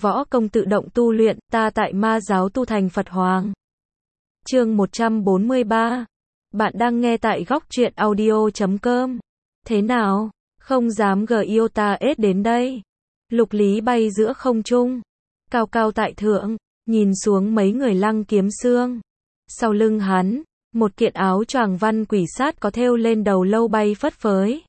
võ công tự động tu luyện, ta tại ma giáo tu thành Phật Hoàng. Chương 143. Bạn đang nghe tại góc truyện audio.com. Thế nào? Không dám gờ yêu ta ết đến đây. Lục Lý bay giữa không trung, cao cao tại thượng, nhìn xuống mấy người Lăng Kiếm Xương. Sau lưng hắn, một kiện áo choàng văn quỷ sát có thêu lên đầu lâu bay phất phới.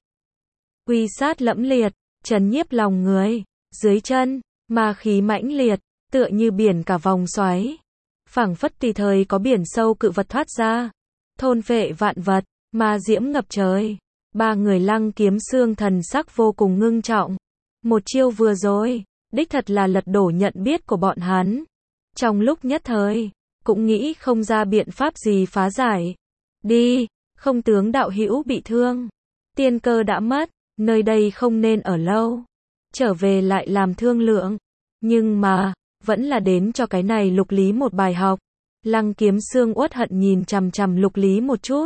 Uy sát lẫm liệt, trấn nhiếp lòng người. Dưới chân, ma khí mãnh liệt, tựa như biển cả vòng xoáy. Phảng phất tùy thời có biển sâu cự vật thoát ra, thôn phệ vạn vật, ma diễm ngập trời. Ba người Lăng Kiếm Xương thần sắc vô cùng ngưng trọng. Một chiêu vừa rồi, đích thật là lật đổ nhận biết của bọn hắn. Trong lúc nhất thời, cũng nghĩ không ra biện pháp gì phá giải. Đi, không tướng đạo hữu bị thương, tiên cơ đã mất, nơi đây không nên ở lâu. Trở về lại làm thương lượng. Nhưng mà, vẫn là đến cho cái này Lục Lý một bài học. Lăng Kiếm Xương uất hận nhìn chằm chằm Lục Lý một chút.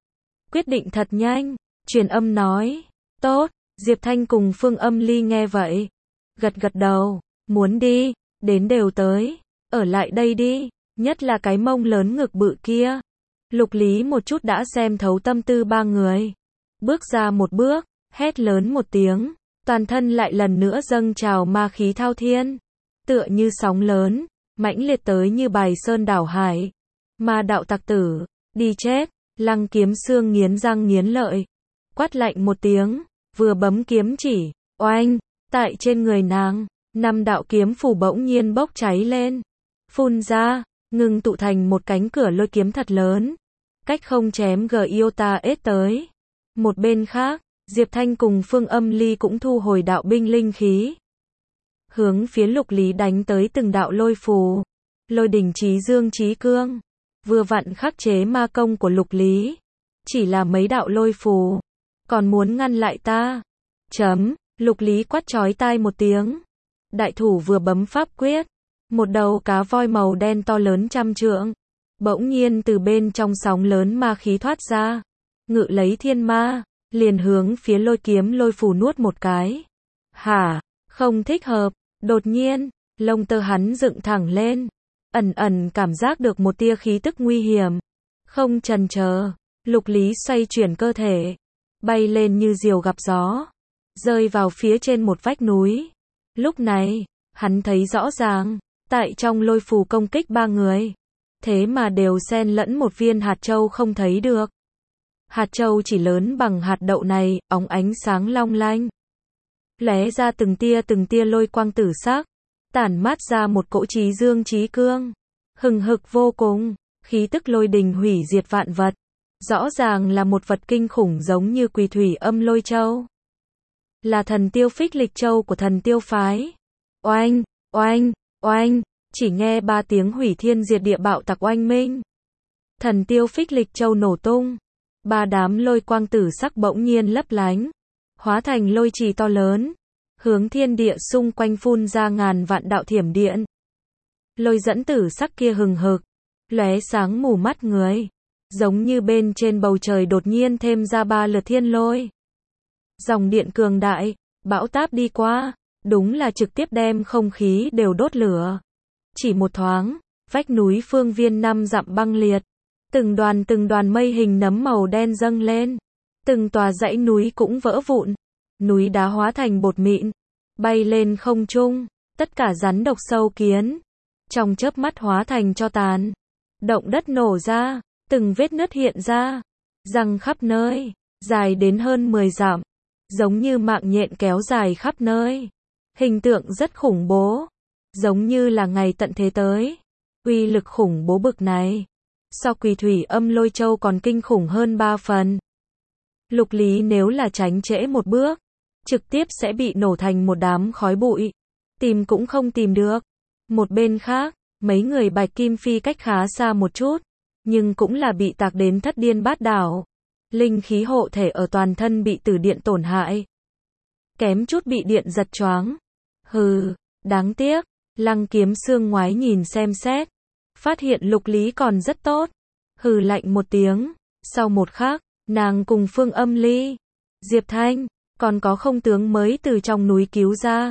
Quyết định thật nhanh, truyền âm nói. Tốt, Diệp Thanh cùng Phương Âm Ly nghe vậy. Gật gật đầu, muốn đi, đến đều tới. Ở lại đây đi, nhất là cái mông lớn ngực bự kia. Lục Lý một chút đã xem thấu tâm tư ba người. Bước ra một bước, hét lớn một tiếng. Toàn thân lại lần nữa dâng trào ma khí thao thiên. Tựa như sóng lớn, mãnh liệt tới như bài sơn đảo hải. Ma đạo tặc tử, đi chết. Lăng Kiếm Xương nghiến răng nghiến lợi, quát lạnh một tiếng, vừa bấm kiếm chỉ, oanh, tại trên người nàng, 5 đạo kiếm phù bỗng nhiên bốc cháy lên, phun ra, ngừng tụ thành một cánh cửa lôi kiếm thật lớn, cách không chém Giota ết tới. Một bên khác, Diệp Thanh cùng Phương Âm Ly cũng thu hồi đạo binh linh khí, hướng phía Lục Lý đánh tới từng đạo lôi phù. Lôi đỉnh chí dương chí cương, vừa vặn khắc chế ma công của Lục Lý. Chỉ là mấy đạo lôi phù, còn muốn ngăn lại ta. Chấm, Lục Lý quát chói tai một tiếng. Đại thủ vừa bấm pháp quyết, một đầu cá voi màu đen to lớn trăm trượng, bỗng nhiên từ bên trong sóng lớn ma khí thoát ra, ngự lấy thiên ma, liền hướng phía lôi kiếm lôi phù nuốt một cái. Hả, không thích hợp, đột nhiên, lông tơ hắn dựng thẳng lên. Ẩn ẩn cảm giác được một tia khí tức nguy hiểm. Không chần chờ, Lục Lý xoay chuyển cơ thể, bay lên như diều gặp gió, rơi vào phía trên một vách núi. Lúc này, hắn thấy rõ ràng, tại trong lôi phù công kích ba người, thế mà đều xen lẫn một viên hạt châu không thấy được. Hạt châu chỉ lớn bằng hạt đậu này, óng ánh sáng long lanh, lóe ra từng tia lôi quang tử sắc, tản mát ra một cỗ chí dương chí cương, hừng hực vô cùng, khí tức lôi đình hủy diệt vạn vật. Rõ ràng là một vật kinh khủng giống như Quỳ Thủy Âm Lôi Châu, là thần tiêu phích lịch châu của thần tiêu phái. Oanh, oanh, oanh, chỉ nghe 3 tiếng hủy thiên diệt địa bạo tạc oanh minh. Thần tiêu phích lịch châu nổ tung, 3 đám lôi quang tử sắc bỗng nhiên lấp lánh, hóa thành lôi trì to lớn, hướng thiên địa xung quanh phun ra ngàn vạn đạo thiểm điện. Lôi dẫn tử sắc kia hừng hực, lóe sáng mù mắt người, giống như bên trên bầu trời đột nhiên thêm ra 3 lượt thiên lôi. Dòng điện cường đại, bão táp đi qua, đúng là trực tiếp đem không khí đều đốt lửa. Chỉ một thoáng, vách núi phương viên 5 dặm băng liệt, từng đoàn mây hình nấm màu đen dâng lên, từng tòa dãy núi cũng vỡ vụn, núi đá hóa thành bột mịn, bay lên không trung, tất cả rắn độc sâu kiến, trong chớp mắt hóa thành tro tàn. Động đất nổ ra, từng vết nứt hiện ra, răng khắp nơi, dài đến hơn 10 dặm, giống như mạng nhện kéo dài khắp nơi. Hình tượng rất khủng bố, giống như là ngày tận thế tới. Uy lực khủng bố bực này, so Quỳ Thủy Âm Lôi Châu còn kinh khủng hơn 3 phần. Lục Lý nếu là tránh trễ một bước, trực tiếp sẽ bị nổ thành một đám khói bụi, tìm cũng không tìm được. Một bên khác, mấy người Bạch Kim Phi cách khá xa một chút, nhưng cũng là bị tạc đến thất điên bát đảo. Linh khí hộ thể ở toàn thân bị tử điện tổn hại, kém chút bị điện giật choáng. Hừ, đáng tiếc. Lăng Kiếm Xương ngoái nhìn xem xét, phát hiện Lục Lý còn rất tốt, hừ lạnh một tiếng. Sau một khắc, nàng cùng Phương Âm Ly, Diệp Thanh, còn có không tướng mới từ trong núi cứu ra.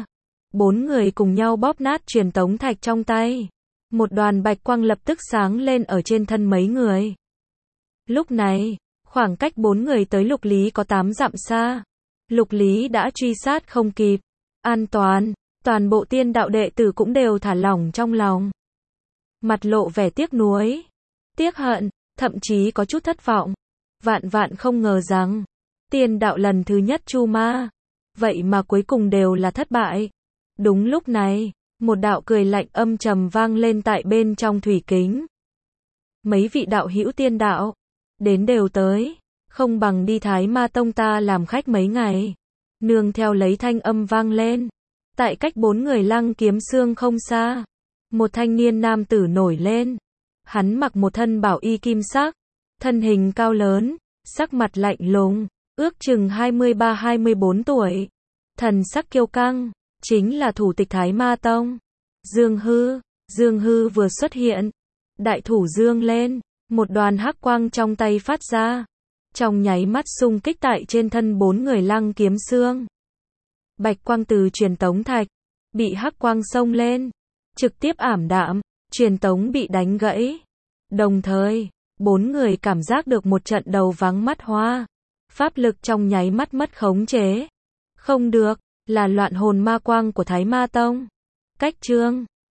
4 người cùng nhau bóp nát truyền tống thạch trong tay. Một đoàn bạch quang lập tức sáng lên ở trên thân mấy người. Lúc này, khoảng cách 4 người tới Lục Lý có 8 dặm xa. Lục Lý đã truy sát không kịp. An toàn, toàn bộ tiên đạo đệ tử cũng đều thả lỏng trong lòng. Mặt lộ vẻ tiếc nuối, tiếc hận, thậm chí có chút thất vọng. Vạn vạn không ngờ rằng, tiên đạo lần thứ nhất chu ma, vậy mà cuối cùng đều là thất bại. Đúng lúc này, một đạo cười lạnh âm trầm vang lên tại bên trong thủy kính. Mấy vị đạo hữu tiên đạo, đến đều tới, không bằng đi Thái Ma Tông ta làm khách mấy ngày. Nương theo lấy thanh âm vang lên, tại cách 4 người Lăng Kiếm Xương không xa, một thanh niên nam tử nổi lên. Hắn mặc một thân bảo y kim sắc, thân hình cao lớn, sắc mặt lạnh lùng, ước chừng 23-24 tuổi. Thần sắc kiêu căng, chính là thủ tịch Thái Ma Tông. Dương Hư. Dương Hư vừa xuất hiện, đại thủ dương lên, một đoàn hắc quang trong tay phát ra, trong nháy mắt xung kích tại trên thân 4 người Lăng Kiếm Xương. Bạch quang từ truyền tống thạch, bị hắc quang xông lên, trực tiếp ảm đạm, truyền tống bị đánh gãy. Đồng thời, 4 người cảm giác được một trận đầu váng mắt hoa, pháp lực trong nháy mắt mất khống chế. Không được, là loạn hồn ma quang của Thái Ma Tông. Cách chương